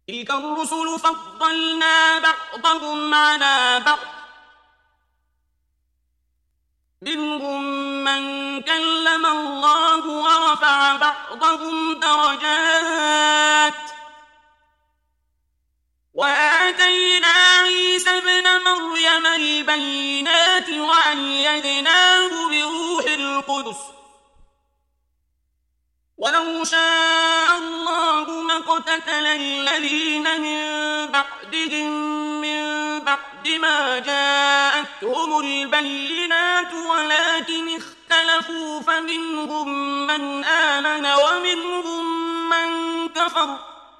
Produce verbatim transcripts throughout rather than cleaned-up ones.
تلك الرسل فضلنا بعضهم على بعض منهم من كلم الله ورفع بعضهم درجات وآتينا عيسى ابن مريم البينات وأيدناه بروح القدس ولو شاء الله ما اقتتل الذين من بعدهم من بعد ما جاءتهم البينات ولكن اختلفوا فمنهم من آمن ومنهم من كفر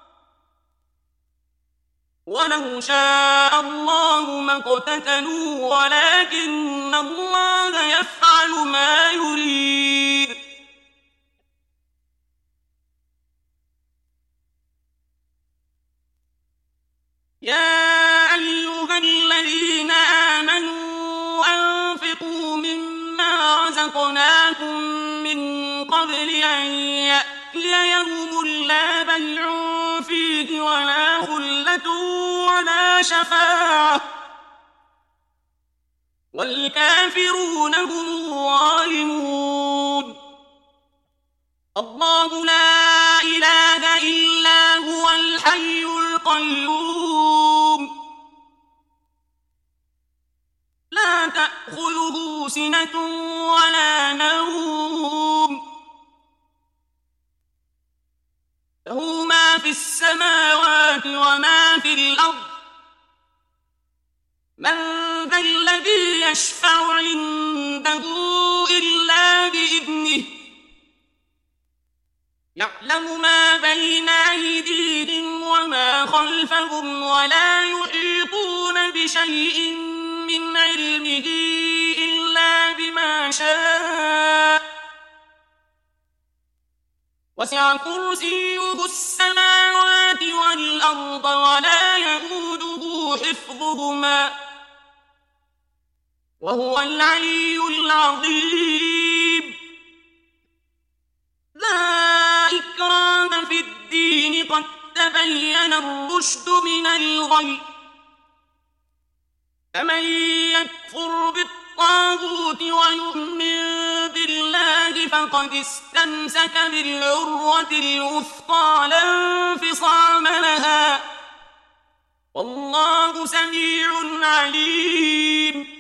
ولو شاء الله ما اقتتلوا ولكن الله يفعل ما يريد. يا أيها الذين آمنوا أنفقوا مما رزقناكم من قبل أن يأتي يوم لا بيع فيه ولا خلة ولا شفاعة والكافرون هم الظالمون. الله لا إله إلا هو الحي القيوم لا تأخذه سنة ولا نوم له ما في السماوات وما في الأرض من ذا الذي يشفع عنده إلا بإذنه يعلم ما بين أيديهم وما خلفهم ولا يحيطون بشيء من علمه إلا بما شاء وسع كرسيه السماوات والأرض ولا يئوده حفظهما وهو العلي العظيم. لا إكراه في الدين قد تبين الرشد من الغي فمن يكفر بالطاغوت ويؤمن بالله فقد استمسك بالعروة الوثقى لا انفصام لها والله سميع عليم.